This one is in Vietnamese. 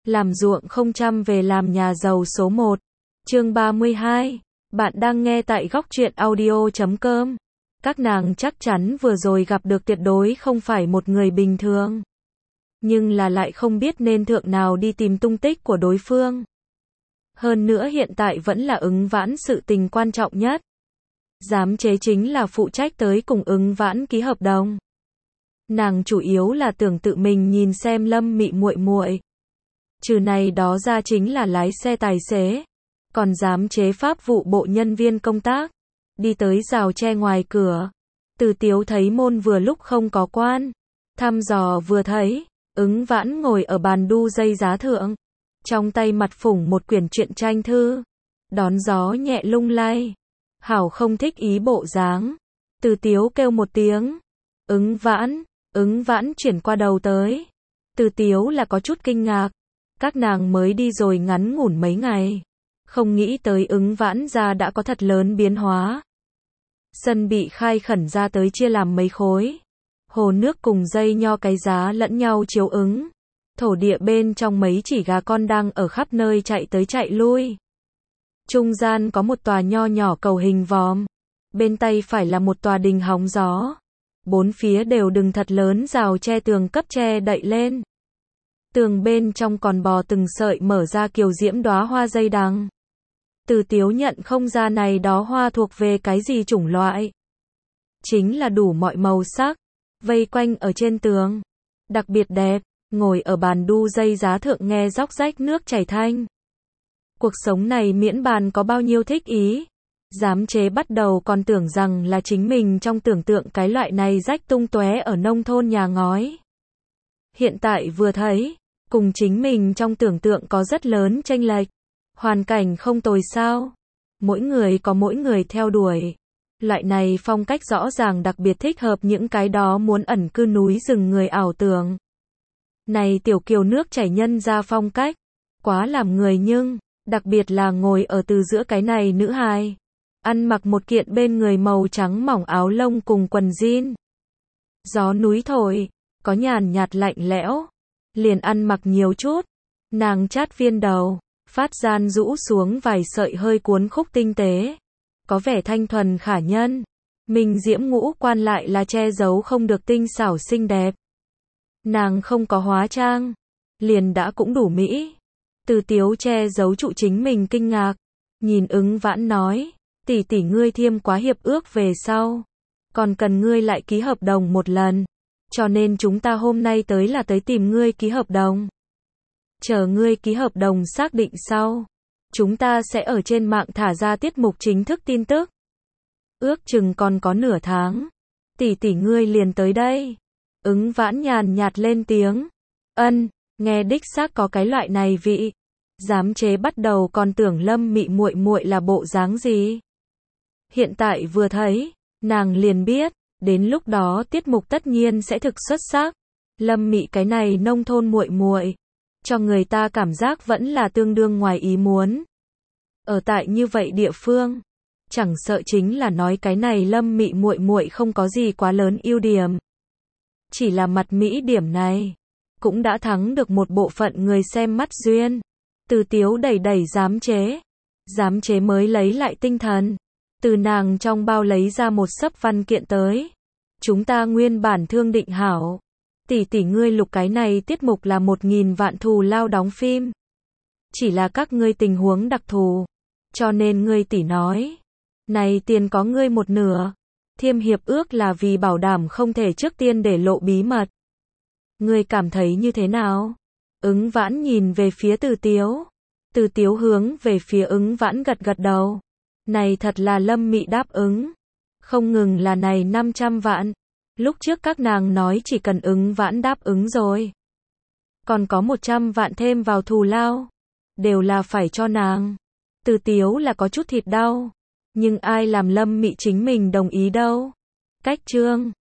làm ruộng không chăm về làm nhà giàu số 1. Chương 32. Bạn đang nghe tại góc truyện audio.com. Các nàng chắc chắn vừa rồi gặp được tuyệt đối không phải một người bình thường. Nhưng là lại không biết nên thượng nào đi tìm tung tích của đối phương. Hơn nữa hiện tại vẫn là Ứng Vãn sự tình quan trọng nhất. Giám chế chính là phụ trách tới cùng Ứng Vãn ký hợp đồng. Nàng chủ yếu là tưởng tự mình nhìn xem Lâm Mị muội muội. Trừ này đó ra chính là lái xe tài xế, còn giám chế pháp vụ bộ nhân viên công tác. Đi tới rào tre ngoài cửa, Từ Tiếu thấy môn vừa lúc không có quan, thăm dò vừa thấy, Ứng Vãn ngồi ở bàn đu dây giá thượng, trong tay mặt phủng một quyển truyện tranh thư, đón gió nhẹ lung lay, hảo không thích ý bộ dáng. Từ Tiếu kêu một tiếng, Ứng Vãn chuyển qua đầu tới. Từ Tiếu là có chút kinh ngạc, các nàng mới đi rồi ngắn ngủn mấy ngày, không nghĩ tới Ứng Vãn ra đã có thật lớn biến hóa. Sân bị khai khẩn ra tới chia làm mấy khối, hồ nước cùng dây nho cái giá lẫn nhau chiếu ứng, thổ địa bên trong mấy chỉ gà con đang ở khắp nơi chạy tới chạy lui. Trung gian có một tòa nho nhỏ cầu hình vòm, bên tay phải là một tòa đình hóng gió, bốn phía đều đừng thật lớn rào tre tường cấp che đậy lên. Tường bên trong còn bò từng sợi mở ra kiều diễm đóa hoa dây đằng. Từ Tiếu nhận không ra này đó hoa thuộc về cái gì chủng loại. Chính là đủ mọi màu sắc, vây quanh ở trên tường. Đặc biệt đẹp, ngồi ở bàn đu dây giá thượng nghe róc rách nước chảy thanh. Cuộc sống này miễn bàn có bao nhiêu thích ý. Giám chế bắt đầu còn tưởng rằng là chính mình trong tưởng tượng cái loại này rách tung tóe ở nông thôn nhà ngói. Hiện tại vừa thấy, cùng chính mình trong tưởng tượng có rất lớn chênh lệch. Hoàn cảnh không tồi sao? Mỗi người có mỗi người theo đuổi. Loại này phong cách rõ ràng đặc biệt thích hợp những cái đó muốn ẩn cư núi rừng người ảo tưởng. Này tiểu kiều nước chảy nhân ra phong cách, quá làm người nhưng, đặc biệt là ngồi ở từ giữa cái này nữ hài. Ăn mặc một kiện bên người màu trắng mỏng áo lông cùng quần jean. Gió núi thổi, có nhàn nhạt lạnh lẽo. Liền ăn mặc nhiều chút. Nàng chát viên đầu, phát gian rũ xuống vài sợi hơi cuốn khúc tinh tế. Có vẻ thanh thuần khả nhân. Mình diễm ngũ quan lại là che giấu không được tinh xảo xinh đẹp. Nàng không có hóa trang, liền đã cũng đủ mỹ. Từ Tiếu che giấu trụ chính mình kinh ngạc. Nhìn Ứng Vãn nói, tỷ ngươi thiêm quá hiệp ước về sau. Còn cần ngươi lại ký hợp đồng một lần. Cho nên chúng ta hôm nay tới là tới tìm ngươi ký hợp đồng. Chờ ngươi ký hợp đồng xác định sau, chúng ta sẽ ở trên mạng thả ra tiết mục chính thức tin tức. Ước chừng còn có nửa tháng. Tỷ ngươi liền tới đây. Ứng Vãn nhàn nhạt lên tiếng. Nghe đích xác có cái loại này vị. Giám chế bắt đầu còn tưởng Lâm Mị muội muội là bộ dáng gì. Hiện tại vừa thấy, nàng liền biết, đến lúc đó tiết mục tất nhiên sẽ thực xuất sắc. Lâm Mị cái này nông thôn muội muội, cho người ta cảm giác vẫn là tương đương ngoài ý muốn. Ở tại như vậy địa phương, chẳng sợ chính là nói cái này Lâm Mị muội muội không có gì quá lớn ưu điểm. Chỉ là mặt mỹ điểm này, cũng đã thắng được một bộ phận người xem mắt duyên. Từ Tiếu đẩy giám chế mới lấy lại tinh thần. Từ nàng trong bao lấy ra một xấp văn kiện tới. Chúng ta nguyên bản thương định hảo. Tỷ ngươi lục cái này tiết mục là 1.000 vạn thù lao đóng phim. Chỉ là các ngươi tình huống đặc thù. Cho nên ngươi tỷ nói. Này tiền có ngươi một nửa. Thiêm hiệp ước là vì bảo đảm không thể trước tiên để lộ bí mật. Ngươi cảm thấy như thế nào? Ứng Vãn nhìn về phía Từ Tiếu. Từ Tiếu hướng về phía Ứng Vãn gật đầu. Này thật là Lâm Mị đáp ứng. Không ngừng là này 500 vạn. Lúc trước các nàng nói chỉ cần Ứng Vãn đáp ứng rồi. Còn có 100 vạn thêm vào thù lao. Đều là phải cho nàng. Từ Tiếu là có chút thịt đau. Nhưng ai làm Lâm Mị chính mình đồng ý đâu. Cách chương